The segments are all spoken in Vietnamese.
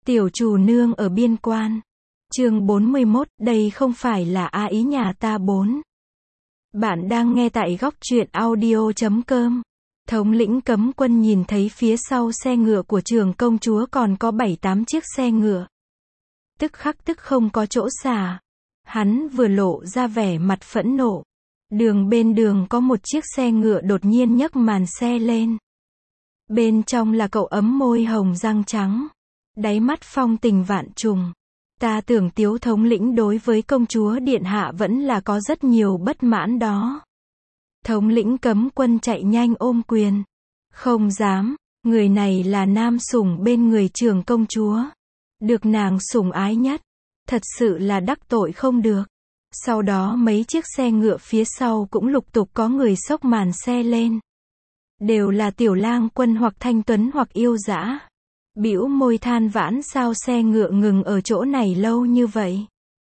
Tiểu chủ nương ở biên quan. Chương 41, đây không phải là A Ý nhà ta 4. Bạn đang nghe tại góc truyện audio.com. Thống lĩnh cấm quân nhìn thấy phía sau xe ngựa của Trường công chúa còn có 7-8 chiếc xe ngựa. Tức khắc tức không có chỗ xả. Hắn vừa lộ ra vẻ mặt phẫn nộ. Bên đường có một chiếc xe ngựa đột nhiên nhấc màn xe lên. Bên trong là cậu ấm môi hồng răng trắng. Đáy mắt phong tình vạn trùng. Ta tưởng Tiếu thống lĩnh đối với công chúa điện hạ vẫn là có rất nhiều bất mãn đó. Thống lĩnh cấm quân chạy nhanh ôm quyền. Không dám, người này là nam sủng bên người Trường công chúa. Được nàng sủng ái nhất. Thật sự là đắc tội không được. Sau đó mấy chiếc xe ngựa phía sau cũng lục tục có người xốc màn xe lên. Đều là tiểu lang quân hoặc thanh tuấn hoặc yêu dã. Bĩu môi than vãn sao xe ngựa ngừng ở chỗ này lâu như vậy.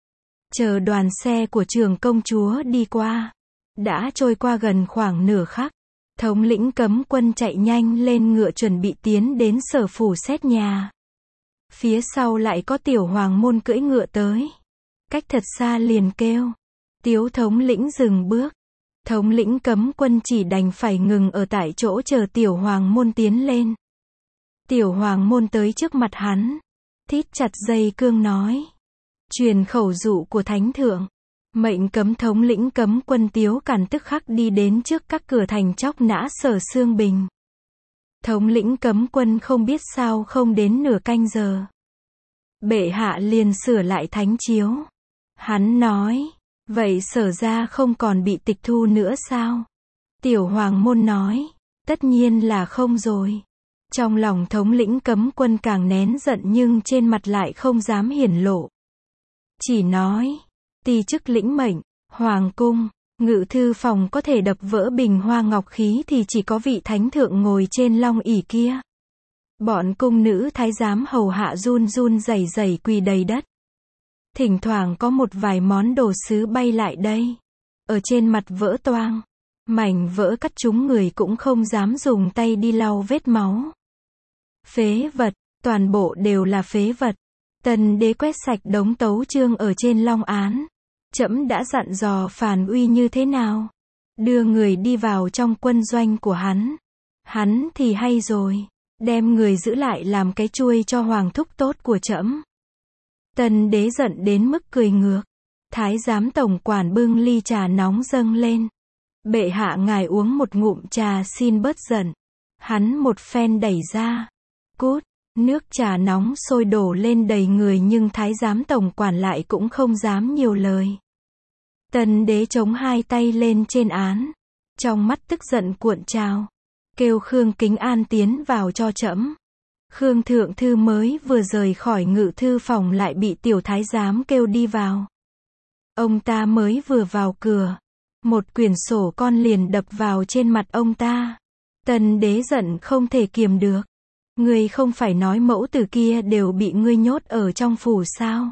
Chờ đoàn xe của Trường công chúa đi qua. Đã trôi qua gần khoảng nửa khắc. Thống lĩnh cấm quân chạy nhanh lên ngựa chuẩn bị tiến đến sở phủ xét nhà. Phía sau lại có tiểu hoàng môn cưỡi ngựa tới. Cách thật xa liền kêu. Tiếu thống lĩnh dừng bước. Thống lĩnh cấm quân chỉ đành phải ngừng ở tại chỗ chờ tiểu hoàng môn tiến lên. Tiểu hoàng môn tới trước mặt hắn. Thít chặt dây cương nói. Truyền khẩu dụ của thánh thượng. Mệnh cấm thống lĩnh cấm quân Tiếu Càn tức khắc đi đến trước các cửa thành chóc nã Sở Xương Bình. Thống lĩnh cấm quân không biết sao không đến nửa canh giờ. Bệ hạ liền sửa lại thánh chiếu. Hắn nói. Vậy Sở gia không còn bị tịch thu nữa sao? Tiểu hoàng môn nói. Tất nhiên là không rồi. Trong lòng thống lĩnh cấm quân càng nén giận nhưng trên mặt lại không dám hiển lộ. Chỉ nói. Ti chức lĩnh mệnh, hoàng cung, ngự thư phòng có thể đập vỡ bình hoa ngọc khí thì chỉ có vị thánh thượng ngồi trên long ỷ kia. Bọn cung nữ thái giám hầu hạ run run rẩy rẩy quỳ đầy đất. Thỉnh thoảng có một vài món đồ sứ bay lại đây. Ở trên mặt vỡ toang. Mảnh vỡ cắt trúng người cũng không dám dùng tay đi lau vết máu. Phế vật, toàn bộ đều là phế vật. Tần đế quét sạch đống tấu chương ở trên long án. Trẫm đã dặn dò Phàn Uy như thế nào? Đưa người đi vào trong quân doanh của hắn. Hắn thì hay rồi. Đem người giữ lại làm cái chuôi cho hoàng thúc tốt của trẫm. Tần đế giận đến mức cười ngược. Thái giám tổng quản bưng ly trà nóng dâng lên. Bệ hạ ngài uống một ngụm trà xin bớt giận. Hắn một phen đẩy ra. Cút. Nước trà nóng sôi đổ lên đầy người nhưng thái giám tổng quản lại cũng không dám nhiều lời. Tần đế chống hai tay lên trên án. Trong mắt tức giận cuộn trào. Kêu Khương Kính An tiến vào cho trẫm. Khương thượng thư mới vừa rời khỏi ngự thư phòng lại bị tiểu thái giám kêu đi vào. Ông ta mới vừa vào cửa. Một quyển sổ con liền đập vào trên mặt ông ta. Tần đế giận không thể kiềm được. Ngươi không phải nói mẫu tử kia đều bị ngươi nhốt ở trong phủ sao?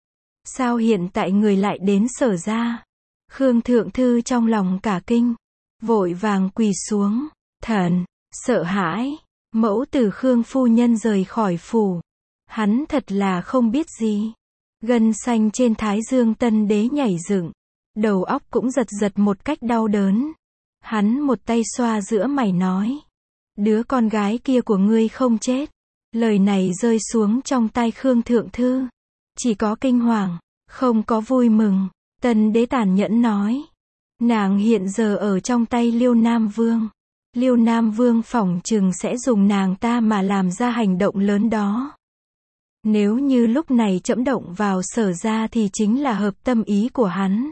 Sao hiện tại người lại đến Sở gia? Khương thượng thư trong lòng cả kinh. Vội vàng quỳ xuống. Thần, sợ hãi. Mẫu tử Khương phu nhân rời khỏi phủ. Hắn thật là không biết gì. Gân xanh trên thái dương tân đế nhảy dựng. Đầu óc cũng giật giật một cách đau đớn. Hắn một tay xoa giữa mày nói. Đứa con gái kia của ngươi không chết. Lời này rơi xuống trong tai Khương thượng thư. Chỉ có kinh hoàng, không có vui mừng. Tần đế tàn nhẫn nói. Nàng hiện giờ ở trong tay Liêu Nam Vương. Liêu Nam Vương phỏng chừng sẽ dùng nàng ta mà làm ra hành động lớn đó. Nếu như lúc này trẫm động vào Sở gia thì chính là hợp tâm ý của hắn.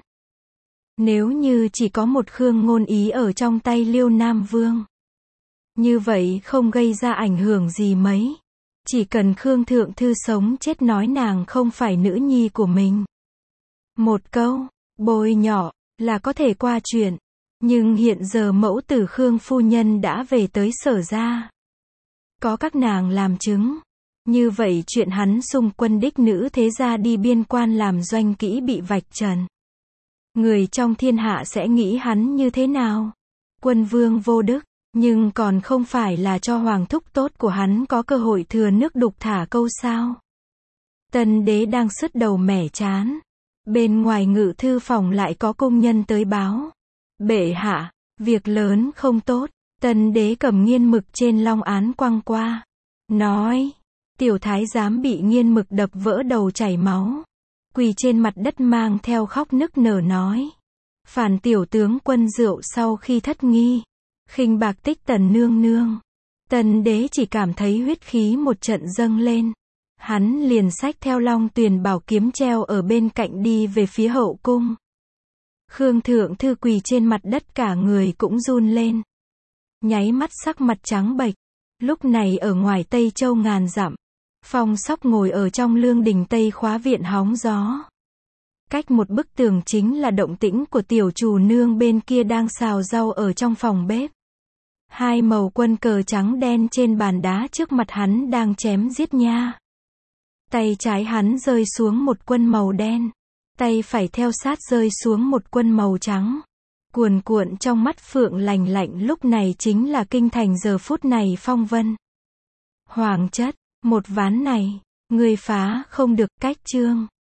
Nếu như chỉ có một Khương Ngôn Ý ở trong tay Liêu Nam Vương. Như vậy không gây ra ảnh hưởng gì mấy. Chỉ cần Khương thượng thư sống chết nói nàng không phải nữ nhi của mình. Một câu, bôi nhỏ, là có thể qua chuyện. Nhưng hiện giờ mẫu tử Khương phu nhân đã về tới Sở gia. Có các nàng làm chứng. Như vậy chuyện hắn xung quân đích nữ thế gia đi biên quan làm doanh kỹ bị vạch trần. Người trong thiên hạ sẽ nghĩ hắn như thế nào? Quân vương vô đức. Nhưng còn không phải là cho hoàng thúc tốt của hắn có cơ hội thừa nước đục thả câu sao? Tân đế đang sứt đầu mẻ trán. Bên ngoài ngự thư phòng lại có công nhân tới báo. Bệ hạ, việc lớn không tốt. Tân đế cầm nghiên mực trên long án quăng qua. Nói, tiểu thái giám bị nghiên mực đập vỡ đầu chảy máu. Quỳ trên mặt đất mang theo khóc nức nở nói. Phản tiểu tướng quân rượu sau khi thất nghi. Khinh bạc tích tần nương nương. Tân đế chỉ cảm thấy huyết khí một trận dâng lên. Hắn liền xách theo long tuyền bảo kiếm treo ở bên cạnh đi về phía hậu cung. Khương thượng thư quỳ trên mặt đất cả người cũng run lên. Nháy mắt sắc mặt trắng bệch. Lúc này ở ngoài Tây Châu ngàn dặm, Phong Sóc ngồi ở trong lương đình Tây Khóa viện hóng gió. Cách một bức tường chính là động tĩnh của tiểu chủ nương bên kia đang xào rau ở trong phòng bếp. Hai màu quân cờ trắng đen trên bàn đá trước mặt hắn đang chém giết nha. Tay trái hắn rơi xuống một quân màu đen. Tay phải theo sát rơi xuống một quân màu trắng. Cuồn cuộn trong mắt Phượng lành lạnh lúc này chính là kinh thành giờ phút này phong vân. Hoàng chất, một ván này, người phá không được cách chương.